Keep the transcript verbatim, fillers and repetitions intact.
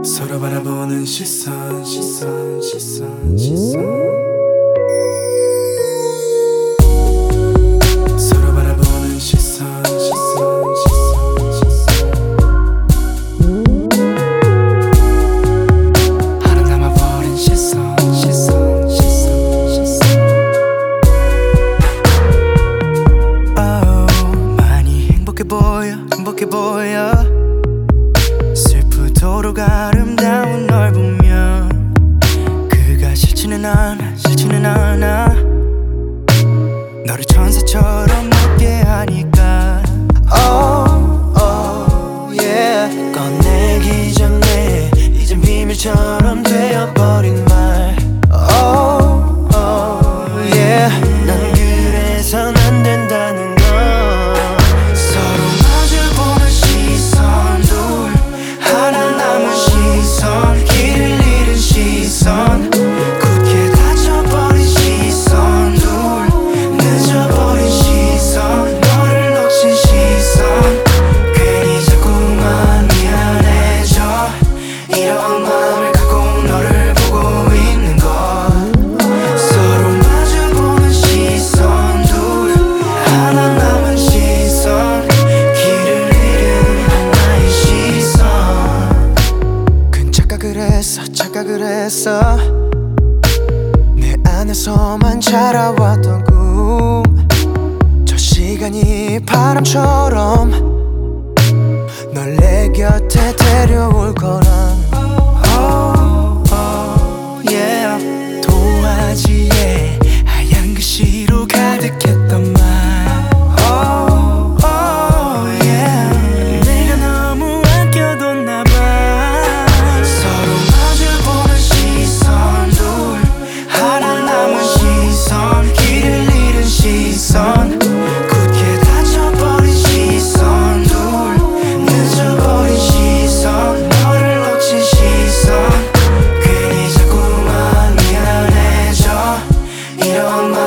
서로 바라보는 시선 시선 시선 시선 서로 바라보는 시선 시선 시선 시선 하나 남아버린 시선 시선 시선 시선 oh, 많이 행복해 보여 행복해 보여 슬프도록 아름다운 널 보면 그가 싫지는 않아 싫지는 않아 너를 천사처럼 웃게 하니까 Oh, oh, yeah 꺼내기 전에 이젠 비밀처럼 되어버린 말 Oh, oh, yeah 난 그래선 안 된다는 걸 서로 마주보는 시선 둘 하나 남은 시선 길을 잃은 시선 굳게 닫혀버린 시선 둘 늦어버린 시선 너를 놓친 시선 괜히 자꾸만 미안해져 이런 마음을 갖고 너를 보고 있는 것 서로 마주보는 시선 둘 하나 남은 시선 길을 잃은 나의 시선 큰 착각을 했어 착각을 했어 내 안에서만 자라왔던 꿈 저 시간이 바람처럼 널 내 곁에 데려올 거란 Oh, oh, yeah 도화지에 하얀 글씨로 가득했던 말 Oh, oh, yeah 내가 너무 아껴뒀나 봐 서로 마주보는 시선 둘 하나 남은 시선 길을 잃은 시선 굳게 닫혀버린 시선 둘 늦어버린 시선 너를 놓친 시선 괜히 자꾸만 미안해져 이런 말